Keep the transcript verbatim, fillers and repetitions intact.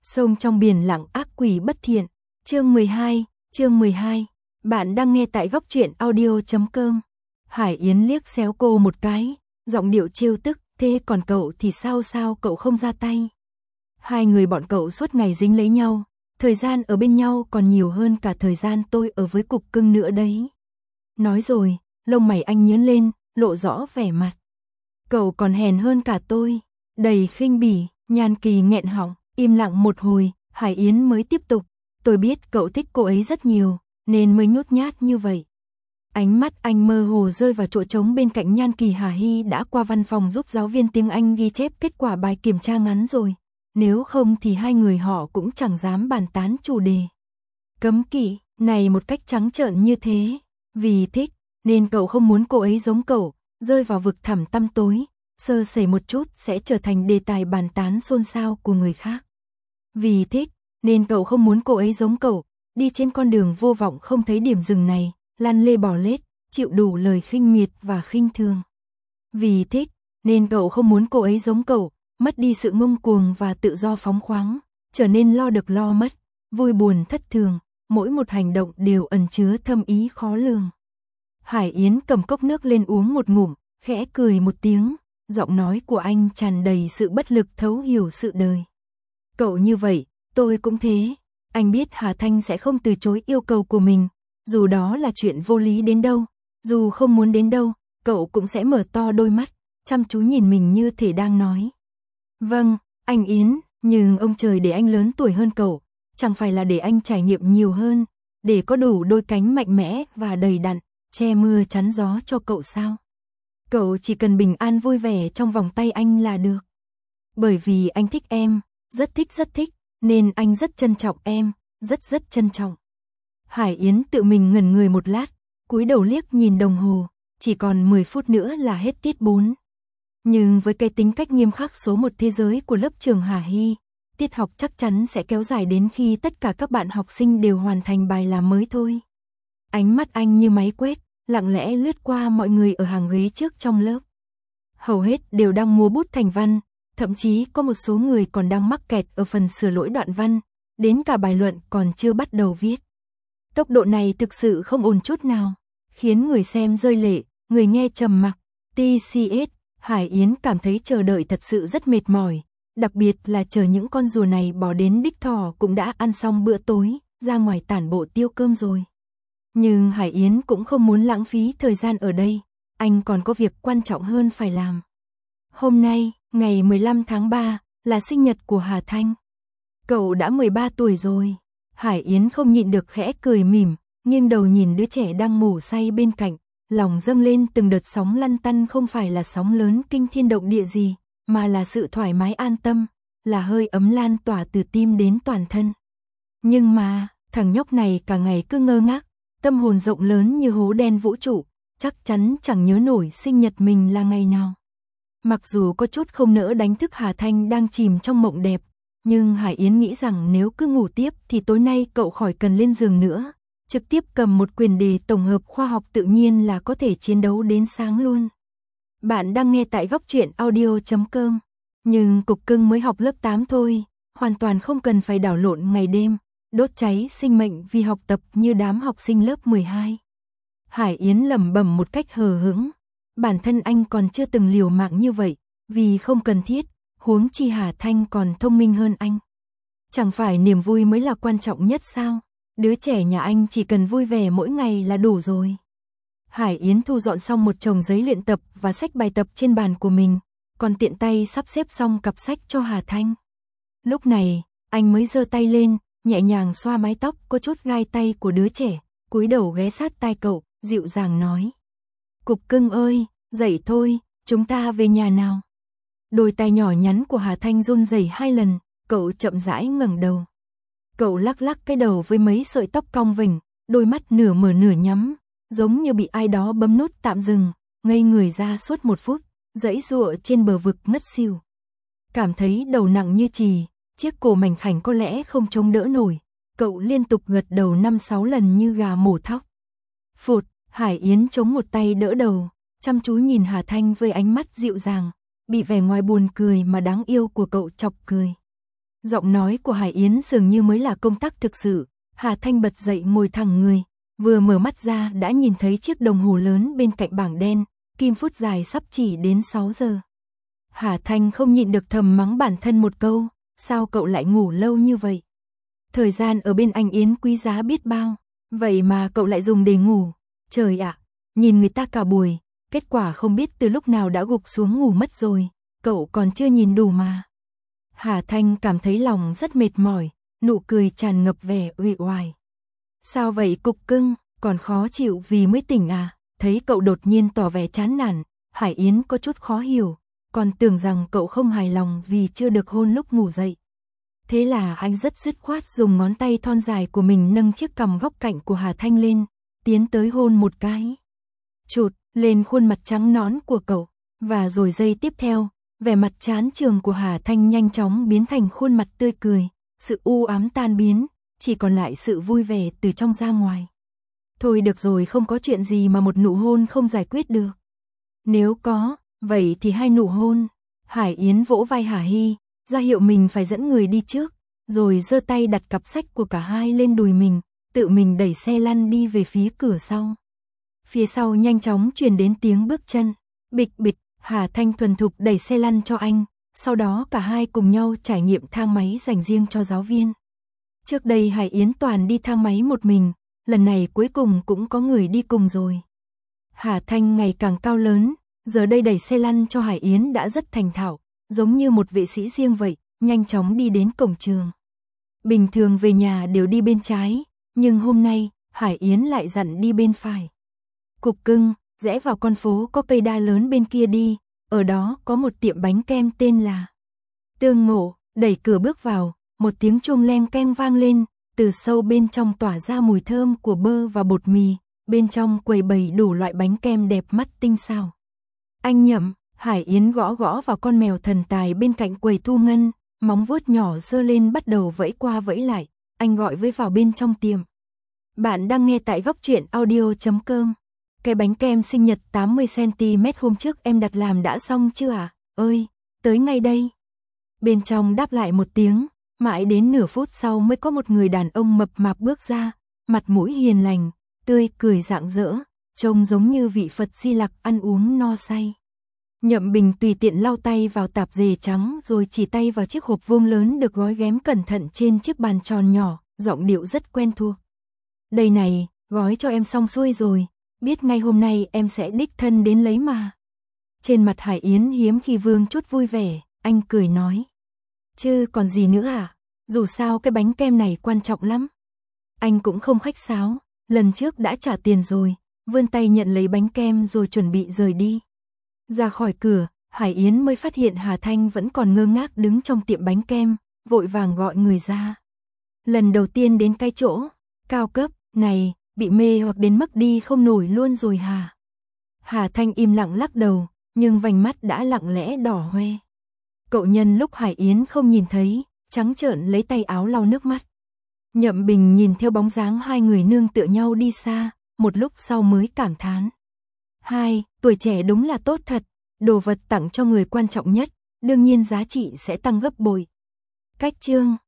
Sông trong biển lặng ác quỷ bất thiện. Chương mười hai, chương mười hai. Bạn đang nghe tại góc truyện audio chấm com. Hải Yến liếc xéo cô một cái, giọng điệu trêu tức, thế còn cậu thì sao sao cậu không ra tay? Hai người bọn cậu suốt ngày dính lấy nhau, thời gian ở bên nhau còn nhiều hơn cả thời gian tôi ở với cục cưng nữa đấy. Nói rồi, lông mày anh nhướng lên, lộ rõ vẻ mặt. Cậu còn hèn hơn cả tôi, đầy khinh bỉ. Nhan Kỳ nghẹn họng, im lặng một hồi, Hải Yến mới tiếp tục. Tôi biết cậu thích cô ấy rất nhiều, nên mới nhút nhát như vậy. Ánh mắt anh mơ hồ rơi vào chỗ trống bên cạnh Nhan Kỳ. Hà Hy đã qua văn phòng giúp giáo viên tiếng Anh ghi chép kết quả bài kiểm tra ngắn rồi. Nếu không thì hai người họ cũng chẳng dám bàn tán chủ đề cấm kỵ này một cách trắng trợn như thế. Vì thích, nên cậu không muốn cô ấy giống cậu, rơi vào vực thẳm tăm tối, sơ sẩy một chút sẽ trở thành đề tài bàn tán xôn xao của người khác. Vì thích, nên cậu không muốn cô ấy giống cậu, đi trên con đường vô vọng không thấy điểm dừng này, lăn lê bò lết, chịu đủ lời khinh miệt và khinh thường. Vì thích, nên cậu không muốn cô ấy giống cậu, mất đi sự ngông cuồng và tự do phóng khoáng, trở nên lo được lo mất, vui buồn thất thường, mỗi một hành động đều ẩn chứa thâm ý khó lường. Hải Yến cầm cốc nước lên uống một ngụm, khẽ cười một tiếng, giọng nói của anh tràn đầy sự bất lực thấu hiểu sự đời. Cậu như vậy, tôi cũng thế. Anh biết Hà Thanh sẽ không từ chối yêu cầu của mình, dù đó là chuyện vô lý đến đâu, dù không muốn đến đâu, cậu cũng sẽ mở to đôi mắt, chăm chú nhìn mình như thể đang nói. Vâng, anh Yến, nhưng ông trời để anh lớn tuổi hơn cậu, chẳng phải là để anh trải nghiệm nhiều hơn, để có đủ đôi cánh mạnh mẽ và đầy đặn, che mưa chắn gió cho cậu sao? Cậu chỉ cần bình an vui vẻ trong vòng tay anh là được. Bởi vì anh thích em, rất thích rất thích, nên anh rất trân trọng em, rất rất trân trọng. Hải Yến tự mình ngẩn người một lát, cúi đầu liếc nhìn đồng hồ, chỉ còn mười phút nữa là hết tiết bốn. Nhưng với cái tính cách nghiêm khắc số một thế giới của lớp trường Hà Hy, tiết học chắc chắn sẽ kéo dài đến khi tất cả các bạn học sinh đều hoàn thành bài làm mới thôi. Ánh mắt anh như máy quét, lặng lẽ lướt qua mọi người ở hàng ghế trước trong lớp. Hầu hết đều đang múa bút thành văn, thậm chí có một số người còn đang mắc kẹt ở phần sửa lỗi đoạn văn, đến cả bài luận còn chưa bắt đầu viết. Tốc độ này thực sự không ổn chút nào, khiến người xem rơi lệ, người nghe trầm mặc. tê xê ét, Hải Yến cảm thấy chờ đợi thật sự rất mệt mỏi, đặc biệt là chờ những con rùa này bỏ đến đích thỏ cũng đã ăn xong bữa tối, ra ngoài tản bộ tiêu cơm rồi. Nhưng Hải Yến cũng không muốn lãng phí thời gian ở đây, anh còn có việc quan trọng hơn phải làm. Hôm nay, ngày mười lăm tháng ba, là sinh nhật của Hà Thanh. Cậu đã mười ba tuổi rồi. Hải Yến không nhịn được khẽ cười mỉm, nghiêng đầu nhìn đứa trẻ đang ngủ say bên cạnh, lòng dâng lên từng đợt sóng lăn tăn, không phải là sóng lớn kinh thiên động địa gì, mà là sự thoải mái an tâm, là hơi ấm lan tỏa từ tim đến toàn thân. Nhưng mà, thằng nhóc này cả ngày cứ ngơ ngác, tâm hồn rộng lớn như hố đen vũ trụ, chắc chắn chẳng nhớ nổi sinh nhật mình là ngày nào. Mặc dù có chút không nỡ đánh thức Hà Thanh đang chìm trong mộng đẹp, nhưng Hải Yến nghĩ rằng nếu cứ ngủ tiếp thì tối nay cậu khỏi cần lên giường nữa, trực tiếp cầm một quyền đề tổng hợp khoa học tự nhiên là có thể chiến đấu đến sáng luôn. Bạn đang nghe tại góc truyện audio chấm com. Nhưng cục cưng mới học lớp tám thôi, hoàn toàn không cần phải đảo lộn ngày đêm, đốt cháy sinh mệnh vì học tập như đám học sinh lớp mười hai. Hải Yến lẩm bẩm một cách hờ hững, bản thân anh còn chưa từng liều mạng như vậy, vì không cần thiết, huống chi Hà Thanh còn thông minh hơn anh. Chẳng phải niềm vui mới là quan trọng nhất sao? Đứa trẻ nhà anh chỉ cần vui vẻ mỗi ngày là đủ rồi. Hải Yến thu dọn xong một chồng giấy luyện tập và sách bài tập trên bàn của mình, còn tiện tay sắp xếp xong cặp sách cho Hà Thanh. Lúc này, anh mới giơ tay lên, nhẹ nhàng xoa mái tóc có chút gai tay của đứa trẻ, cúi đầu ghé sát tai cậu, dịu dàng nói. Cục cưng ơi, dậy thôi, chúng ta về nhà nào. Đôi tay nhỏ nhắn của Hà Thanh run rẩy hai lần, cậu chậm rãi ngẩng đầu. Cậu lắc lắc cái đầu với mấy sợi tóc cong vểnh, đôi mắt nửa mở nửa nhắm, giống như bị ai đó bấm nút tạm dừng, ngây người ra suốt một phút, giãy giụa trên bờ vực ngất xỉu. Cảm thấy đầu nặng như chì, chiếc cổ mảnh khảnh có lẽ không chống đỡ nổi, cậu liên tục gật đầu năm sáu lần như gà mổ thóc. Phụt, Hải Yến chống một tay đỡ đầu, chăm chú nhìn Hà Thanh với ánh mắt dịu dàng, bị vẻ ngoài buồn cười mà đáng yêu của cậu chọc cười. Giọng nói của Hải Yến dường như mới là công tắc thực sự. Hà Thanh bật dậy ngồi thẳng người, vừa mở mắt ra đã nhìn thấy chiếc đồng hồ lớn bên cạnh bảng đen, kim phút dài sắp chỉ đến sáu giờ. Hà Thanh không nhịn được thầm mắng bản thân một câu, sao cậu lại ngủ lâu như vậy? Thời gian ở bên anh Yến quý giá biết bao, vậy mà cậu lại dùng để ngủ. Trời ạ, nhìn người ta cả buổi, kết quả không biết từ lúc nào đã gục xuống ngủ mất rồi, cậu còn chưa nhìn đủ mà. Hà Thanh cảm thấy lòng rất mệt mỏi, nụ cười tràn ngập vẻ uể oải. Sao vậy cục cưng, còn khó chịu vì mới tỉnh à? Thấy cậu đột nhiên tỏ vẻ chán nản, Hải Yến có chút khó hiểu, còn tưởng rằng cậu không hài lòng vì chưa được hôn lúc ngủ dậy. Thế là anh rất dứt khoát dùng ngón tay thon dài của mình nâng chiếc cằm góc cạnh của Hà Thanh lên, tiến tới hôn một cái. Chụt lên khuôn mặt trắng nõn của cậu, và rồi giây tiếp theo, vẻ mặt chán chường của Hà Thanh nhanh chóng biến thành khuôn mặt tươi cười, sự u ám tan biến, chỉ còn lại sự vui vẻ từ trong ra ngoài. Thôi được rồi, không có chuyện gì mà một nụ hôn không giải quyết được. Nếu có, vậy thì hai nụ hôn. Hải Yến vỗ vai Hà Hy, ra hiệu mình phải dẫn người đi trước, rồi giơ tay đặt cặp sách của cả hai lên đùi mình, tự mình đẩy xe lăn đi về phía cửa sau. Phía sau nhanh chóng truyền đến tiếng bước chân, bịch bịch. Hà Thanh thuần thục đẩy xe lăn cho anh, sau đó cả hai cùng nhau trải nghiệm thang máy dành riêng cho giáo viên. Trước đây Hải Yến toàn đi thang máy một mình, lần này cuối cùng cũng có người đi cùng rồi. Hà Thanh ngày càng cao lớn, giờ đây đẩy xe lăn cho Hải Yến đã rất thành thạo, giống như một vệ sĩ riêng vậy, nhanh chóng đi đến cổng trường. Bình thường về nhà đều đi bên trái, nhưng hôm nay, Hải Yến lại dặn đi bên phải. Cục cưng, rẽ vào con phố có cây đa lớn bên kia đi, ở đó có một tiệm bánh kem tên là Tương Ngộ. Đẩy cửa bước vào, một tiếng chuông leng keng vang lên, từ sâu bên trong tỏa ra mùi thơm của bơ và bột mì, bên trong quầy bày đủ loại bánh kem đẹp mắt tinh xảo. Anh Nhậm, Hải Yến gõ gõ vào con mèo thần tài bên cạnh quầy thu ngân, móng vuốt nhỏ giơ lên bắt đầu vẫy qua vẫy lại, anh gọi với vào bên trong tiệm. Bạn đang nghe tại góc truyện audio chấm com. Cái bánh kem sinh nhật tám mươi xăng ti mét hôm trước em đặt làm đã xong chưa à? Ơi, tới ngay đây. Bên trong đáp lại một tiếng, mãi đến nửa phút sau mới có một người đàn ông mập mạp bước ra, mặt mũi hiền lành, tươi cười rạng rỡ, trông giống như vị Phật Di Lặc ăn uống no say. Nhậm Bình tùy tiện lau tay vào tạp dề trắng rồi chỉ tay vào chiếc hộp vuông lớn được gói ghém cẩn thận trên chiếc bàn tròn nhỏ, giọng điệu rất quen thuộc. Đây này, gói cho em xong xuôi rồi. Biết ngay hôm nay em sẽ đích thân đến lấy mà. Trên mặt Hải Yến hiếm khi vương chút vui vẻ, anh cười nói. Chứ còn gì nữa à, dù sao cái bánh kem này quan trọng lắm. Anh cũng không khách sáo, lần trước đã trả tiền rồi, vươn tay nhận lấy bánh kem rồi chuẩn bị rời đi. Ra khỏi cửa, Hải Yến mới phát hiện Hà Thanh vẫn còn ngơ ngác đứng trong tiệm bánh kem, vội vàng gọi người ra. Lần đầu tiên đến cái chỗ cao cấp này, bị mê hoặc đến mức đi không nổi luôn rồi hả? Hà Thanh im lặng lắc đầu, nhưng vành mắt đã lặng lẽ đỏ hoe. Cậu nhân lúc Hải Yến không nhìn thấy, trắng trợn lấy tay áo lau nước mắt. Nhậm Bình nhìn theo bóng dáng hai người nương tựa nhau đi xa, một lúc sau mới cảm thán. Hai, tuổi trẻ đúng là tốt thật, đồ vật tặng cho người quan trọng nhất, đương nhiên giá trị sẽ tăng gấp bội. Cách chương